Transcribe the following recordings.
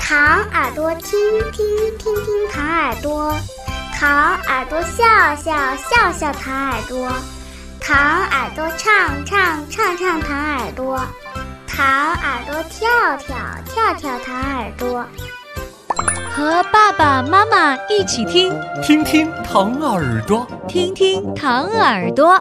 糖耳朵听听听听糖耳朵，糖耳朵笑笑笑笑糖耳朵，糖耳朵唱唱唱唱糖耳朵，糖耳朵跳跳跳跳糖耳朵。 和爸爸妈妈一起听， 听听糖耳朵， 听听糖耳朵。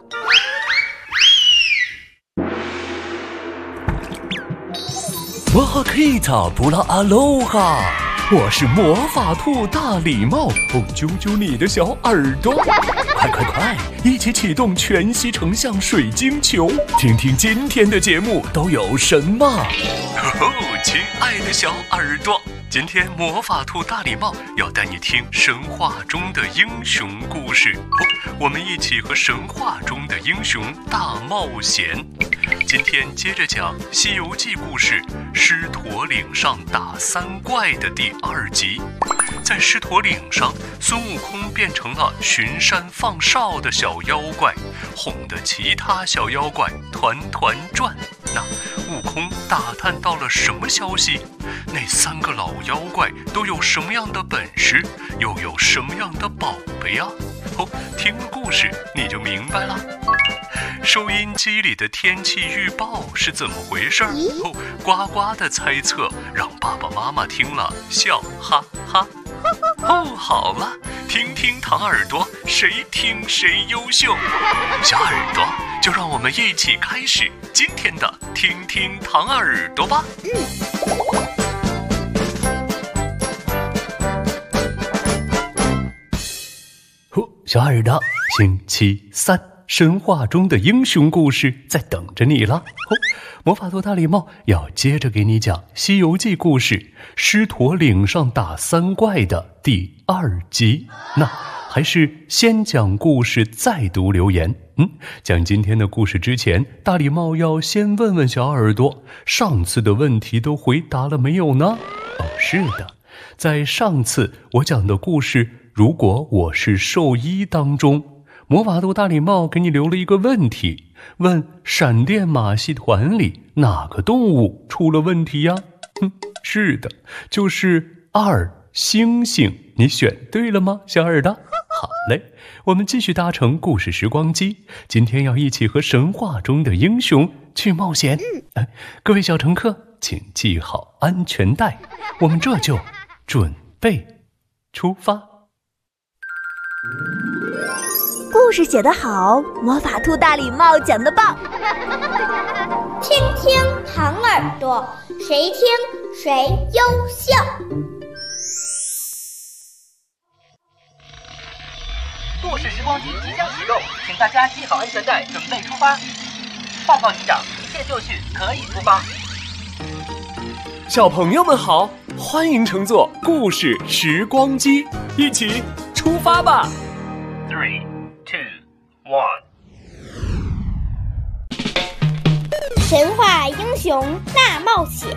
哇哈克伊塔布拉阿罗哈，我是魔法兔大礼帽，揪揪你的小耳朵，快快快，一起启动全息成像水晶球，听听今天的节目都有什么。亲爱的小耳朵，今天魔法兔大礼帽要带你听神话中的英雄故事，我们一起和神话中的英雄大冒险。今天接着讲《西游记》故事狮驼岭上打三怪的第2集。在狮驼岭上，孙悟空变成了巡山放哨的小妖怪，哄得其他小妖怪团团转。那悟空打探到了什么消息？那3个老妖怪都有什么样的本事？又有什么样的宝贝啊？听了故事你就明白了。收音机里的天气预报是怎么回事？呱呱的猜测让爸爸妈妈听了笑哈哈。好了，听听糖耳朵，谁听谁优秀。小耳朵，就让我们一起开始今天的听听糖耳朵吧。小耳朵，星期3，神话中的英雄故事在等着你了。魔法兔大礼帽要接着给你讲《西游记》故事狮驼岭上打三怪的第2集。那还是先讲故事再读留言。讲今天的故事之前，大礼帽要先问问小耳朵，上次的问题都回答了没有呢？是的，在上次我讲的故事如果我是兽医当中，魔法兔大礼帽给你留了一个问题，问闪电马戏团里哪个动物出了问题呀？是的，就是2猩猩，你选对了吗，小耳朵？好嘞，我们继续搭乘故事时光机，今天要一起和神话中的英雄去冒险。各位小乘客，请系好安全带，我们这就准备出发。 故事写得好，魔法兔大礼帽讲得棒。 听听糖耳朵，谁听谁优秀。 故事时光机即将启动，请大家系好安全带，准备出发。报告营长，一切就绪，可以出发。 小朋友们好，欢迎乘坐故事时光机，一起出发吧。 3、2、1。 神话英雄大冒险。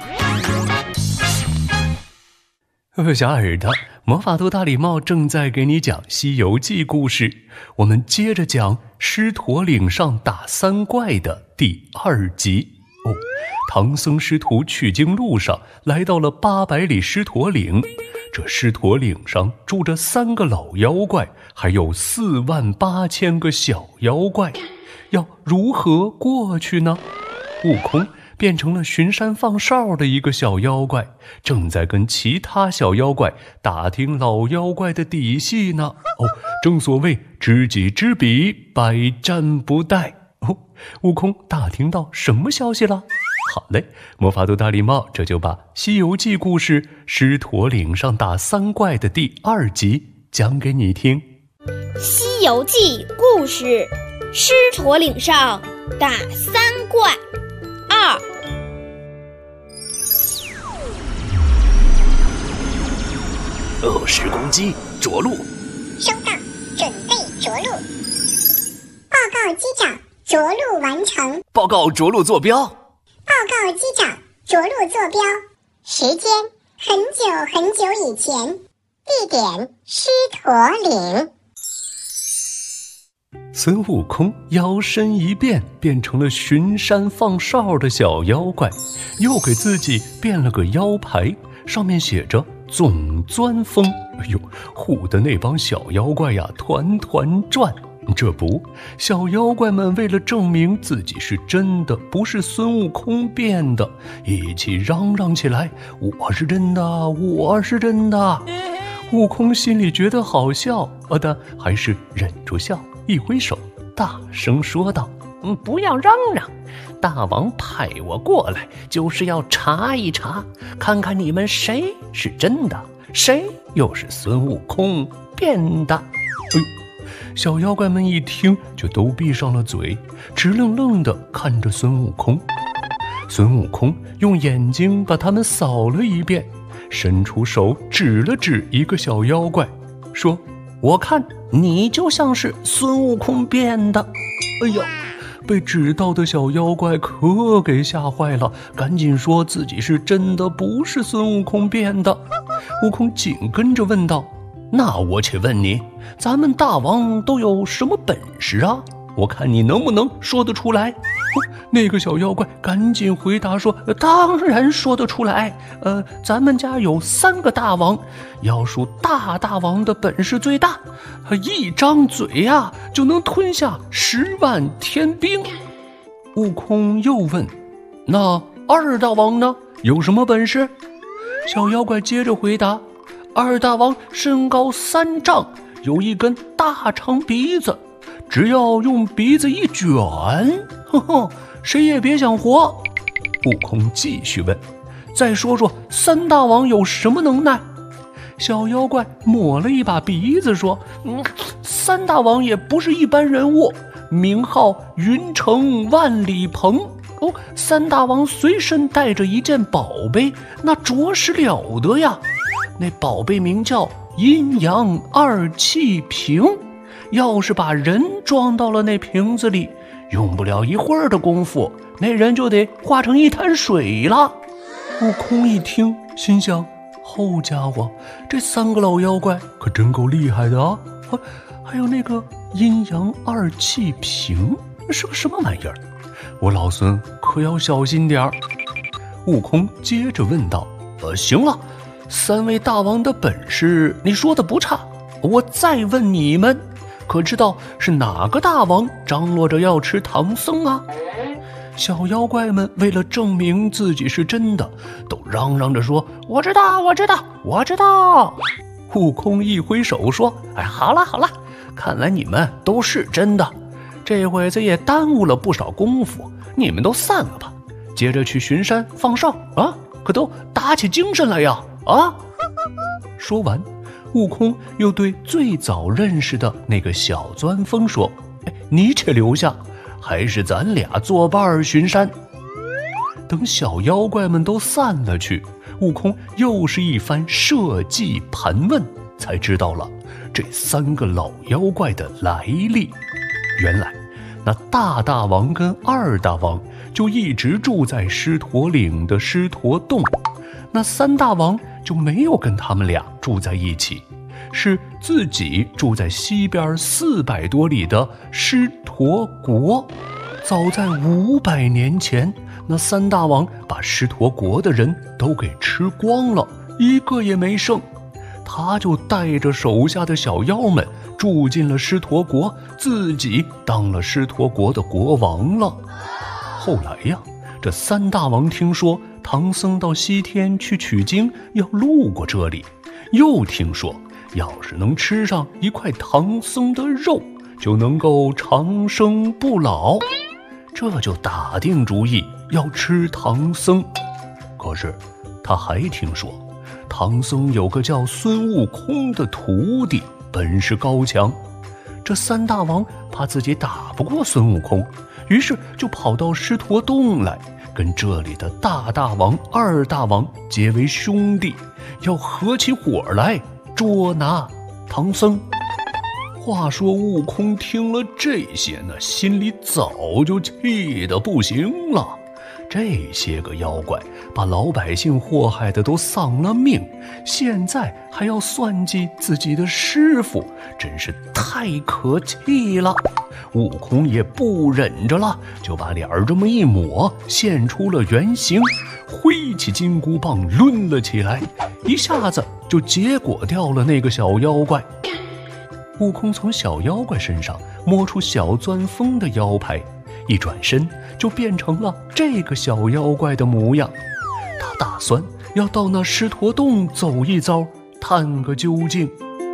小耳朵，魔法兔大礼帽正在给你讲《西游记》故事，我们接着讲狮驼岭上打三怪的第2集。唐僧师徒取经路上来到了800里狮驼岭，这狮驼岭上住着3个老妖怪，还有48000个小妖怪，要如何过去呢？悟空变成了巡山放哨的一个小妖怪，正在跟其他小妖怪打听老妖怪的底细呢。正所谓知己知彼，百战不殆。悟空打听到什么消息了？好嘞，魔法兔大礼帽这就把《西游记》故事狮驼岭上打三怪的第2集讲给你听。 《西游记》故事狮驼岭上打三怪 2。时光机着陆。 收到，准备着陆。报告机长，着陆完成。 报告着陆坐标。 报告机长，着陆坐标。时间很久很久以前，地点狮驼岭。 孙悟空摇身一变，变成了巡山放哨的小妖怪，又给自己变了个腰牌， 上面写着总钻风。哎呦，唬得那帮小妖怪呀团团转。这不，小妖怪们为了证明自己是真的，不是孙悟空变的，一起嚷嚷起来：我是真的，我是真的。悟空心里觉得好笑，但还是忍住笑，一挥手大声说道：不要嚷嚷，大王派我过来就是要查一查，看看你们谁是真的，谁又是孙悟空变的。小妖怪们一听就都闭上了嘴，直愣愣地看着孙悟空。孙悟空用眼睛把他们扫了一遍，伸出手指了指一个小妖怪，说：我看你就像是孙悟空变的。哎呀，被指到的小妖怪可给吓坏了，赶紧说自己是真的，不是孙悟空变的。悟空紧跟着问道：那我且问你，咱们大王都有什么本事啊？我看你能不能说得出来。那个小妖怪赶紧回答说：当然说得出来，咱们家有3个大王，要数大王的本事最大，一张嘴呀就能吞下10万天兵。悟空又问：那2大王呢，有什么本事？小妖怪接着回答：2大王身高3丈，有一根大长鼻子，只要用鼻子一卷，谁也别想活。悟空继续问：再说说3大王有什么能耐？小妖怪抹了一把鼻子说：3大王也不是一般人物，名号云城万里鹏。3大王随身带着一件宝贝，那着实了得呀。那宝贝名叫阴阳2气瓶，要是把人装到了那瓶子里，用不了一会儿的功夫，那人就得化成一滩水了。悟空一听，心想：好家伙，这3个老妖怪可真够厉害的啊！还有那个阴阳2气瓶是个什么玩意儿？我老孙可要小心点儿。悟空接着问道：行了，3位大王的本事你说的不差，我再问你们，可知道是哪个大王张罗着要吃唐僧啊？小妖怪们为了证明自己是真的，都嚷嚷着说：我知道，我知道，我知道。悟空一挥手说：好了好了，看来你们都是真的，这会子也耽误了不少功夫，你们都散了吧，接着去巡山放哨啊，可都打起精神来呀！说完，悟空又对最早认识的那个小钻风说：你且留下，还是咱俩作伴巡山。等小妖怪们都散了去，悟空又是一番设计盘问，才知道了这3个老妖怪的来历。原来那大王跟2大王就一直住在狮驼岭的狮驼洞，那3大王就没有跟他们俩住在一起，是自己住在西边400多里的狮驼国。早在500年前，那3大王把狮驼国的人都给吃光了，一个也没剩。他就带着手下的小妖们住进了狮驼国，自己当了狮驼国的国王了。后来呀，这3大王听说唐僧到西天去取经要路过这里，又听说要是能吃上一块唐僧的肉，就能够长生不老，这就打定主意要吃唐僧。可是他还听说唐僧有个叫孙悟空的徒弟，本事高强。这3大王怕自己打不过孙悟空，于是就跑到狮驼洞来，跟这里的大王、2大王结为兄弟，要合起伙来捉拿唐僧。话说悟空听了这些呢，心里早就气得不行了， 这些个妖怪把老百姓祸害的都丧了命，现在还要算计自己的师傅，真是太可气了。悟空也不忍着了，就把脸儿这么一抹，现出了原形，挥起金箍棒抡了起来，一下子就结果掉了那个小妖怪。悟空从小妖怪身上摸出小钻风的腰牌，一转身就变成了这个小妖怪的模样。他打算要到那狮驼洞走一遭，探个究竟。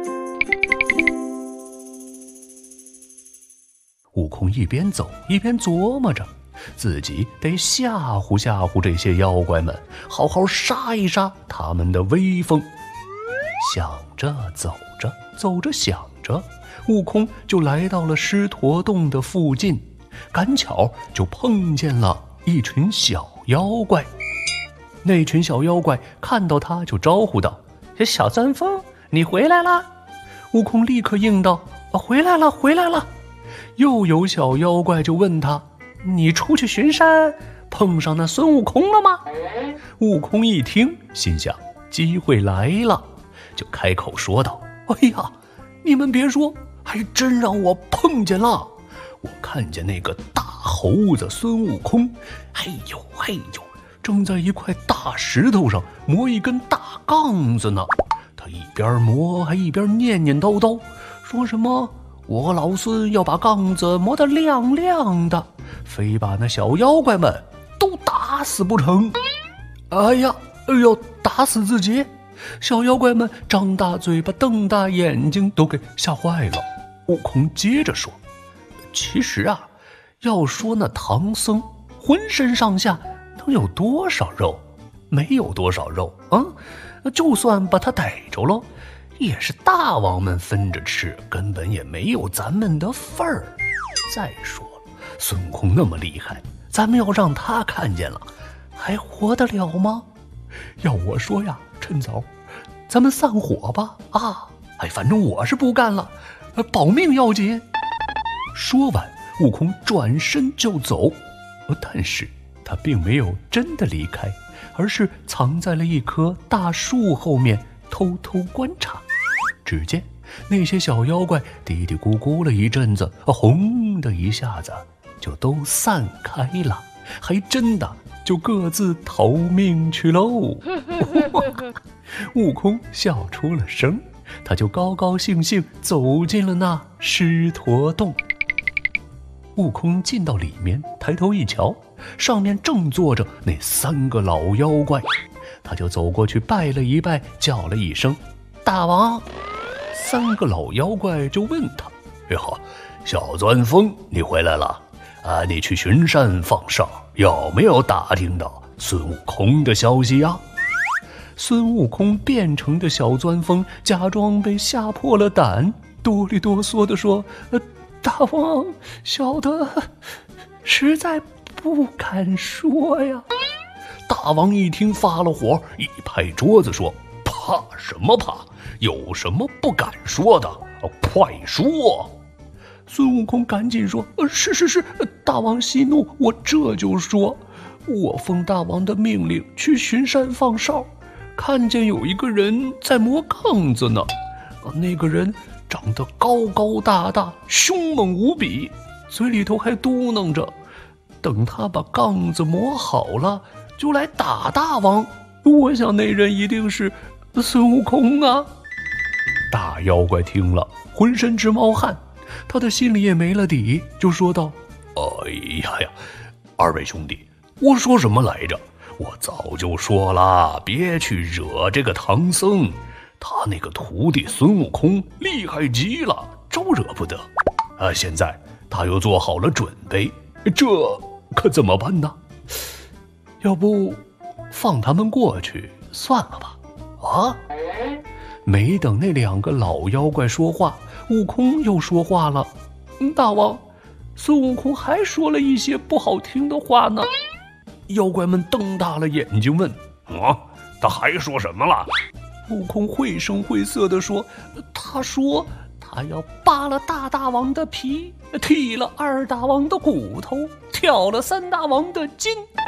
悟空一边走一边琢磨着，自己得吓唬吓唬这些妖怪们，好好杀一杀他们的威风。想着走着想着，悟空就来到了狮驼洞的附近，赶巧就碰见了一群小妖怪。那群小妖怪看到他就招呼道：“小钻风，你回来啦！”悟空立刻应道：“回来了，回来了。”又有小妖怪就问他：“你出去巡山碰上那孙悟空了吗？”悟空一听，心想机会来了，就开口说道：“哎呀，你们别说，还真让我碰见了。我看见那个大猴子孙悟空，嘿呦嘿呦，正在一块大石头上磨一根大杠子呢。他一边磨还一边念念叨叨，说什么我老孙要把杠子磨得亮亮的，非把那小妖怪们都打死不成。哎呀，要打死自己！小妖怪们张大嘴巴瞪大眼睛，都给吓坏了。悟空接着说：“其实啊，要说那唐僧浑身上下能有多少肉？没有多少肉啊！就算把他逮着了，也是大王们分着吃，根本也没有咱们的份儿。再说了，孙悟空那么厉害，咱们要让他看见了，还活得了吗？要我说呀，趁早咱们散伙吧！啊，反正我是不干了，保命要紧。”说完，悟空转身就走，但是他并没有真的离开，而是藏在了一棵大树后面偷偷观察。只见那些小妖怪嘀嘀咕咕了一阵子，轰的一下子就都散开了，还真的就各自逃命去喽。悟空笑出了声，他就高高兴兴走进了那狮驼洞。悟空进到里面，抬头一瞧，上面正坐着那3个老妖怪，他就走过去拜了一拜，叫了一声大王。3个老妖怪就问他：“哟，小钻风，你回来了啊？你去巡山放哨，有没有打听到孙悟空的消息呀？”孙悟空变成的小钻风假装被吓破了胆，哆里哆嗦地说：“大王，小的实在不敢说呀。”大王一听发了火，一拍桌子说：“怕什么怕？有什么不敢说的？快说！”孙悟空赶紧说：“是，大王息怒，我这就说。我奉大王的命令去巡山放哨，看见有一个人在磨杠子呢。那个人长得高高大大，凶猛无比，嘴里头还嘟囔着，等他把杠子磨好了，就来打大王。我想那人一定是孙悟空啊。”大妖怪听了，浑身直冒汗，他的心里也没了底，就说道：“哎呀，二位兄弟，我说什么来着？我早就说了，别去惹这个唐僧，他那个徒弟孙悟空厉害极了，招惹不得。现在他又做好了准备，这可怎么办呢？要不放他们过去算了吧？”啊！没等那2个老妖怪说话，悟空又说话了：“大王，孙悟空还说了一些不好听的话呢。”妖怪们瞪大了眼睛问：“他还说什么了？”悟空绘声绘色地说：“他说他要扒了大王的皮，剔了2大王的骨头，挑了3大王的筋，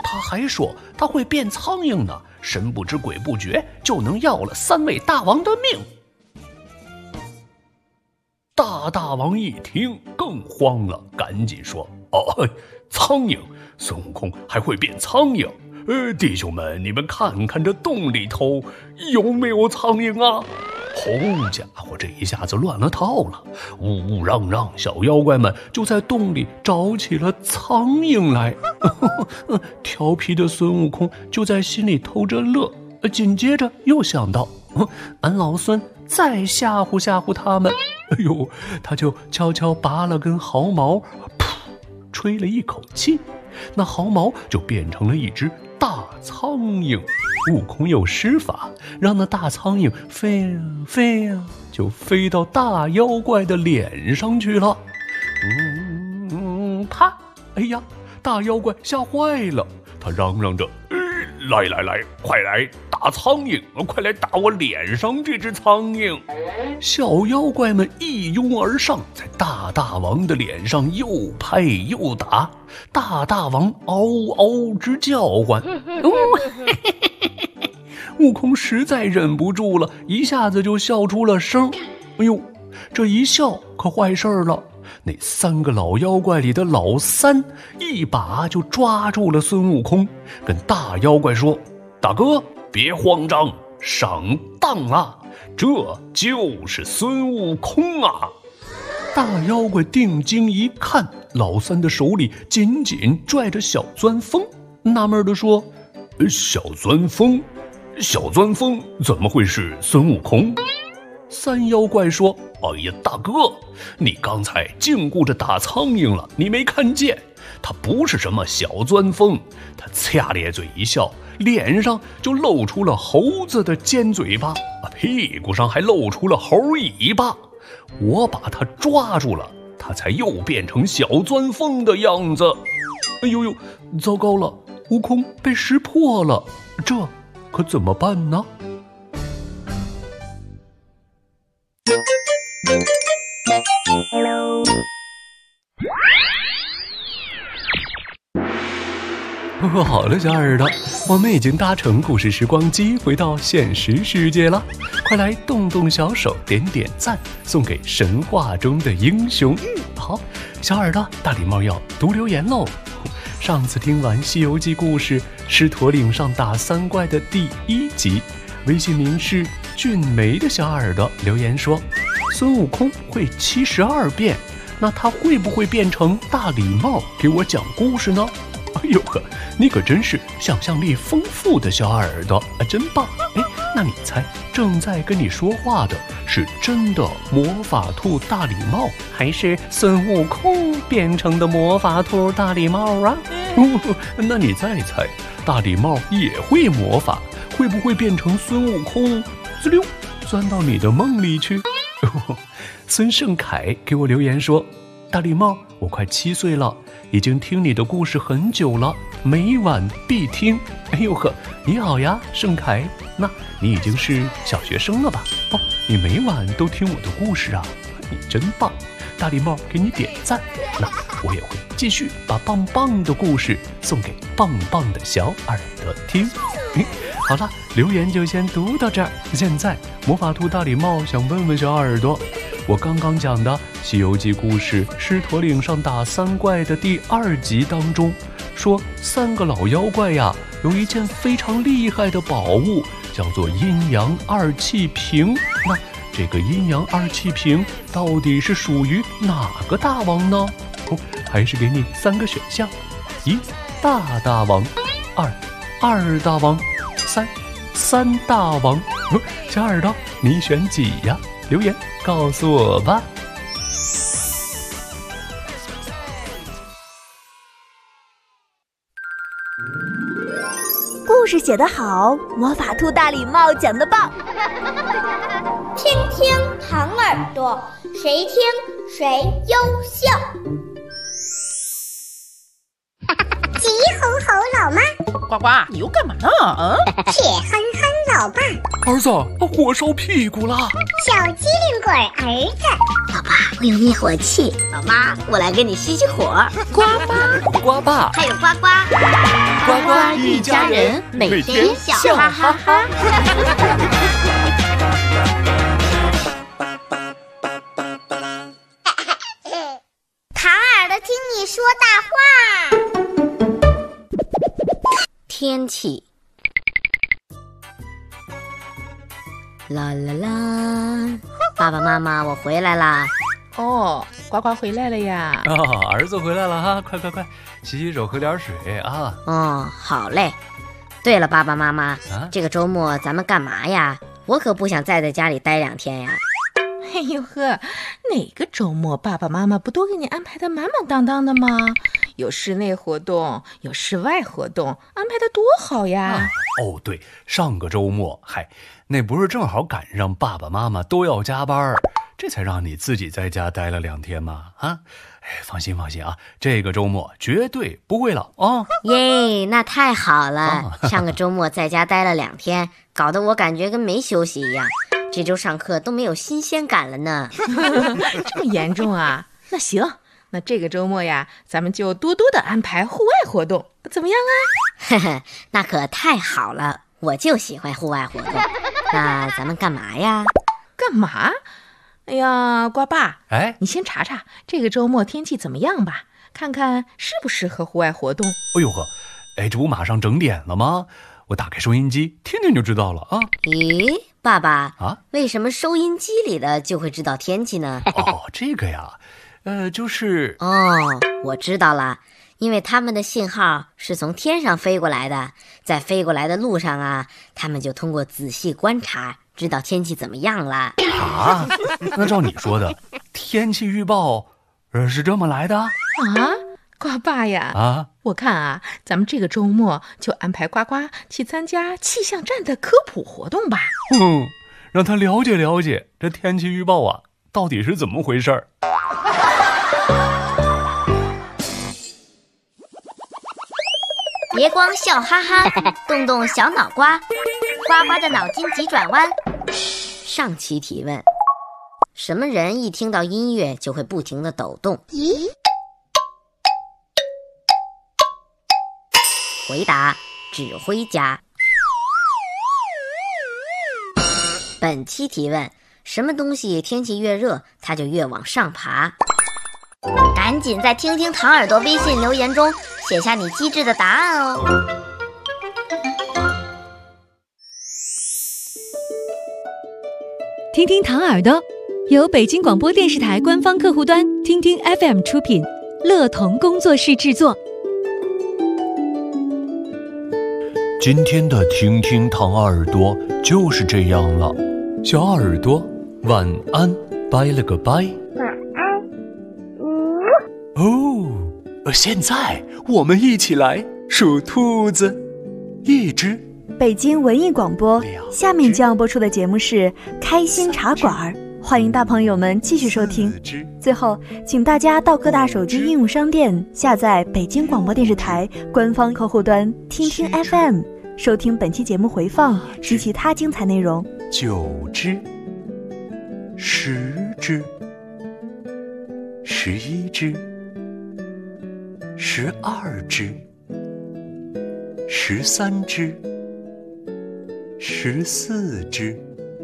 他还说他会变苍蝇呢，神不知鬼不觉就能要了3位大王的命。大王一听更慌了，赶紧说：“哦，苍蝇！孙悟空还会变苍蝇？弟兄们，你们看看这洞里头有没有苍蝇啊？”好家伙，这一下子乱了套了，呜呜嚷嚷，小妖怪们就在洞里找起了苍蝇来。调皮的孙悟空就在心里偷着乐，紧接着又想到，俺老孙再吓唬吓唬他们。哎呦，他就悄悄拔了根毫毛，噗，吹了一口气，那毫毛就变成了一只大苍蝇。悟空有施法，让那大苍蝇飞啊飞啊，就飞到大妖怪的脸上去了。啪！哎呀，大妖怪吓坏了，他嚷嚷着：“来，快来打苍蝇，快来打我脸上这只苍蝇！”小妖怪们一拥而上，在大王的脸上又拍又打，大王嗷嗷直叫唤。悟空实在忍不住了，一下子就笑出了声。哎呦，这一笑可坏事了，那3个老妖怪里的老三一把就抓住了孙悟空，跟大妖怪说：“大哥，别慌张，上当啊，这就是孙悟空啊！”大妖怪定睛一看，老三的手里紧紧拽着小钻风，纳闷地说：“小钻风怎么会是孙悟空？”三妖怪说：“哎呀，大哥，你刚才净顾着打苍蝇了，你没看见？他不是什么小钻风，他呲咧嘴一笑，脸上就露出了猴子的尖嘴巴，屁股上还露出了猴尾巴。我把他抓住了，他才又变成小钻风的样子。哎呦呦，糟糕了，悟空被识破了，这可怎么办呢？”好了，小耳朵，我们已经搭乘故事时光机回到现实世界了，快来动动小手，点点赞，送给神话中的英雄。好，小耳朵，大礼帽要读留言喽。上次听完《西游记》故事狮驼岭上打3怪的第1集，微信名是俊梅的小耳朵留言说，孙悟空会72变，那他会不会变成大礼帽给我讲故事呢？哎呦呵，你可真是想象力丰富的小耳朵啊，真棒！哎，那你猜正在跟你说话的是真的魔法兔大礼帽，还是孙悟空变成的魔法兔大礼帽啊？那你再猜，大礼帽也会魔法，会不会变成孙悟空滋溜钻到你的梦里去？孙胜凯给我留言说，大礼帽，我快7岁了，已经听你的故事很久了，每晚必听。哎呦呵，你好呀，盛凯，那你已经是小学生了吧？哦，你每晚都听我的故事啊，你真棒！大礼帽给你点赞，那我也会继续把棒棒的故事送给棒棒的小耳朵听。好了，留言就先读到这儿。现在魔法兔大礼帽想问问小耳朵，我刚刚讲的《西游记》故事狮驼岭上打3怪的第2集当中，说3个老妖怪呀，有一件非常厉害的宝物，叫做阴阳2气瓶。那这个阴阳2气瓶到底是属于哪个大王呢？还是给你3个选项：1大王，2二大王，3大王。小耳朵，你选几呀？留言告诉我吧。 故事写得好，魔法兔大礼帽讲得棒。 听听糖耳朵，谁听谁优秀。 急吼吼老妈， 呱呱，你又干嘛呢？ 铁憨憨老爸， 儿子，火烧屁股啦！ 小机灵鬼儿子， 老爸，我有灭火器。老妈，我来给你熄熄火。 呱呱， 呱爸， 还有呱呱， 呱呱一家人，每天笑哈哈哈。 唐耳朵听你说大话。天气。啦啦啦！爸爸妈妈，我回来啦。 哦，呱呱回来了呀！ 儿子回来了哈，快，洗洗手，喝点水啊。 哦，好嘞。对了，爸爸妈妈， 这个周末咱们干嘛呀？我可不想再在家里待2天呀。 哎呦呵，哪个周末爸爸妈妈不都给你安排的满满当当的吗？有室内活动，有室外活动，安排的多好呀！ 哦，对，上个周末，那不是正好赶上爸爸妈妈都要加班，这才让你自己在家待了2天吗？放心啊，这个周末绝对不会了啊！ 耶，那太好了！上个周末在家待了2天，搞得我感觉跟没休息一样。这周上课都没有新鲜感了呢。 这么严重啊？那行，那这个周末呀，咱们就多多的安排户外活动，怎么样啊？ 呵呵，那可太好了，我就喜欢户外活动。那咱们干嘛呀？ 干嘛？哎呀，瓜爸， 你先查查这个周末天气怎么样吧，看看适不适合户外活动。 哎呦呵，这不马上整点了吗？我打开收音机听听就知道了啊。 咦，爸爸啊，为什么收音机里的就会知道天气呢？ 这个呀，就是我知道了，因为他们的信号是从天上飞过来的，在飞过来的路上啊，他们就通过仔细观察，知道天气怎么样了。 那照你说的，天气预报是这么来的啊？ 瓜爸呀，我看啊，咱们这个周末就安排呱呱去参加气象站的科普活动吧。 让他了解了解这天气预报啊到底是怎么回事儿。 别光笑哈哈，动动小脑瓜，呱呱的脑筋急转弯。上期提问：什么人一听到音乐就会不停地抖动？回答：指挥家。本期提问：什么东西天气越热它就越往上爬？赶紧在听听唐耳朵微信留言中写下你机智的答案哦。 听听唐耳朵由北京广播电视台官方客户端听听 FM 出品，乐童工作室制作。 今天的听听唐耳朵就是这样了，小耳朵晚安，拜了个拜。 晚安。 现在我们一起来数兔子，1只。 北京文艺广播，下面将要播出的节目是开心茶馆，欢迎大朋友们继续收听。最后请大家到各大手机应用商店下载北京广播电视台官方客户端听听 FM， 收听本期节目回放及其他精彩内容。 9只，10只，11只，12只，13只，14只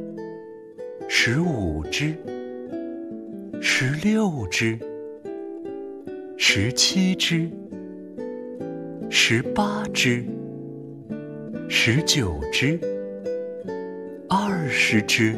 ，15只，16只，17只，18只，19只，20只。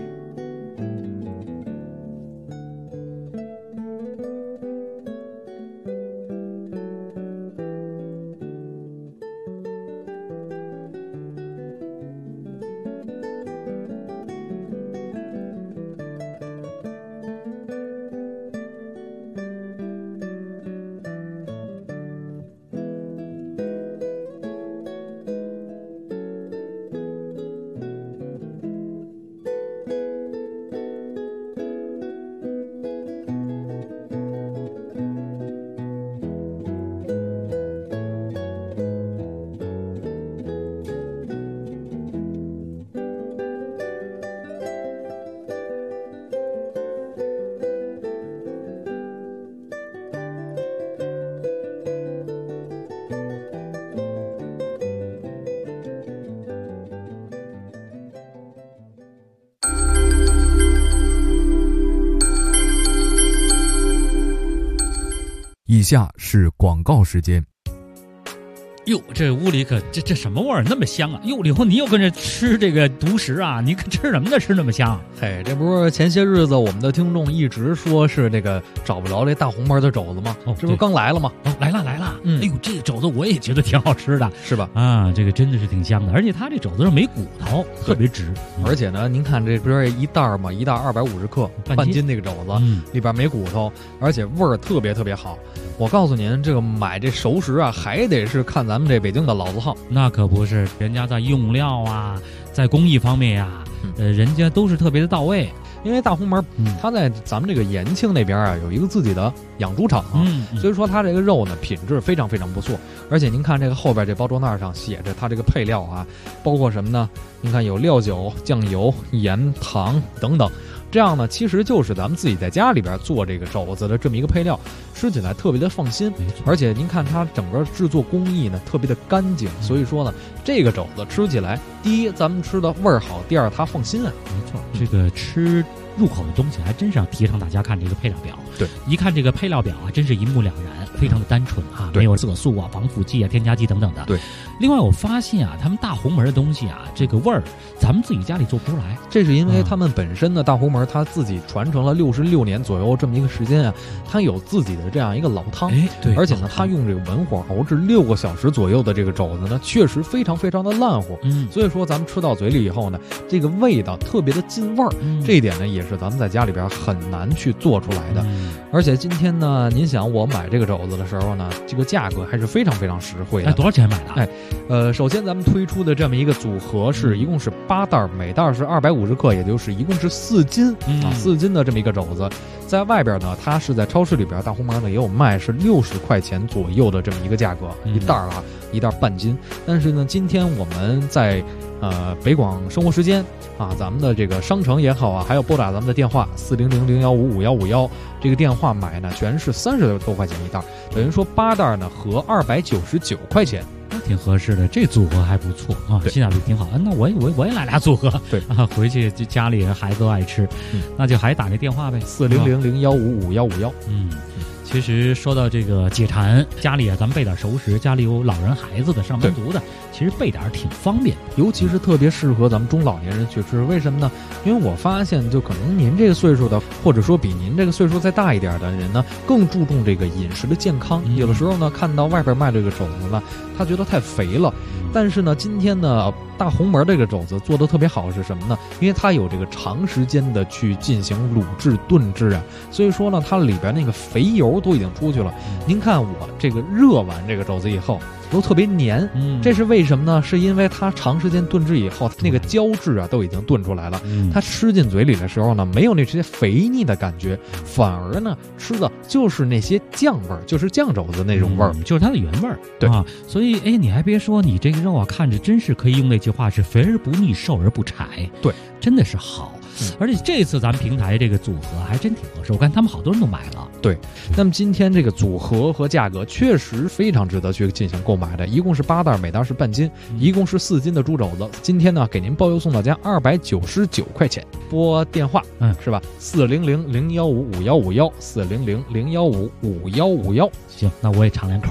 以下是广告时间。 哟，这屋里可这什么味儿那么香啊！哟，以后你又跟着吃这个独食啊？你可吃什么呢？吃那么香？ 嘿，这不是前些日子我们的听众一直说是这个找不着这大红门的肘子吗？这不是刚来了吗？ 来了。哎呦，这个肘子我也觉得挺好吃的， 是吧？ 啊，这个真的是挺香的，而且它这肘子上没骨头，特别直。 而且呢，您看这不是一袋嘛，一袋250克，半斤那个肘子，里边没骨头，而且味儿特别特别好。我告诉您，这个买这熟食啊，还得是看咱们这北京的老字号。 那可不是，人家在用料啊，在工艺方面呀，人家都是特别的到位。 因为大红门，它在咱们这个延庆那边啊，有一个自己的养猪场，所以说它这个肉呢品质非常非常不错。而且您看这个后边这包装袋上写着它这个配料啊，包括什么呢？您看有料酒、酱油、盐、糖等等。这样呢，其实就是咱们自己在家里边做这个肘子的这么一个配料，吃起来特别的放心。而且您看它整个制作工艺呢特别的干净，所以说呢，这个肘子吃起来，第一咱们吃的味儿好，第二它放心啊。 没错，这个吃入口的东西还真是要提倡大家看这个配料表。 对， 一看这个配料表啊，真是一目了然，非常的单纯啊，没有色素啊、防腐剂啊、添加剂等等的。 对， 另外我发现啊，他们大红门的东西啊，这个味儿咱们自己家里做不出来。 这是因为他们本身的大红门，他自己传承了66年左右这么一个时间啊，他有自己的这样一个老汤。 对， 而且呢，他用这个文火熬制6个小时左右的这个肘子呢，确实非常非常的烂乎。所以说咱们吃到嘴里以后呢，这个味道特别的进味儿。这一点呢，也是咱们在家里边很难去做出来的。而且今天呢，您想我买这个肘子的时候呢，这个价格还是非常非常实惠的。 多少钱买的？ 首先咱们推出的这么一个组合是一共是8袋，每袋是250克，也就是一共是4斤4斤的这么一个肘子。在外边呢，它是在超市里边，大红门呢也有卖，是60块钱左右的这么一个价格，一袋啊，一袋半斤。但是呢，今天我们在北广生活时间啊，咱们的这个商城也好啊，还有拨打咱们的电话400-015-5151，这个电话买呢全是30多块钱一袋，等于说8袋呢合299块钱。 挺合适的，这组合还不错啊，性价比挺好。那我也来俩组合， 对啊，回去就家里人孩子都爱吃，那就还打那电话呗 ，400-015-5151。 其实说到这个解馋，家里啊，咱们备点熟食，家里有老人孩子的、上班族的，其实备点挺方便， 尤其是特别适合咱们中老年人去吃。为什么呢？因为我发现，就可能您这个岁数的，或者说比您这个岁数再大一点的人呢，更注重这个饮食的健康。有的时候呢，看到外边卖这个肘子呢，他觉得太肥了。但是呢，今天呢，大红门这个肘子做的特别好是什么呢？因为它有这个长时间的去进行卤制炖制啊，所以说呢，它里边那个肥油都已经出去了。您看我这个热完这个肘子以后都特别黏，这是为什么呢？是因为它长时间炖制以后，那个胶质啊都已经炖出来了，它吃进嘴里的时候呢，没有那些肥腻的感觉，反而呢吃的就是那些酱味儿，就是酱肘子那种味儿， 就是它的原味儿。 对啊，所以你还别说，你这个肉啊，看着真是可以用那句话是肥而不腻，瘦而不柴。 对， 真的是好。而且这次咱们平台这个组合还真挺合适，我看他们好多人都买了。 对，那么今天这个组合和价格确实非常值得去进行购买的，一共是8袋，每袋是半斤，一共是4斤的猪肘子。今天呢，给您包邮送到家299块钱。拨电话，是吧？400-015-5151，400-015-5151。 行，那我也尝两口。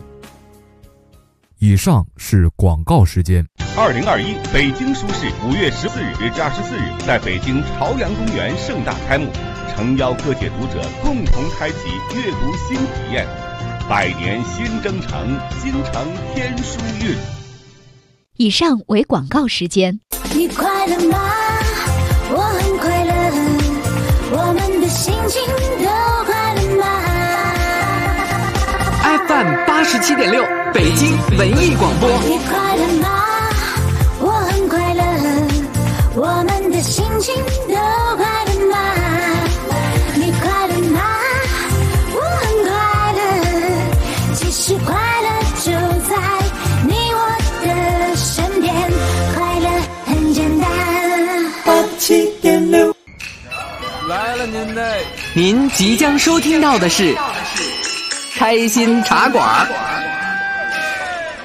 以上是广告时间。 2021北京书市5月14日至24日在北京朝阳公园盛大开幕，诚邀各界读者共同开启阅读新体验。百年新征程，新承天书韵。 以上为广告时间。 你快乐吗？我很快乐，我们的心情都快乐吗？ FM 87.6北京文艺广播。 你快乐吗？我很快乐，我们的心情都快乐吗？你快乐吗？我很快乐，其实快乐就在你我的身边，快乐很简单。87.6 来了您即将收听到的是开心茶馆。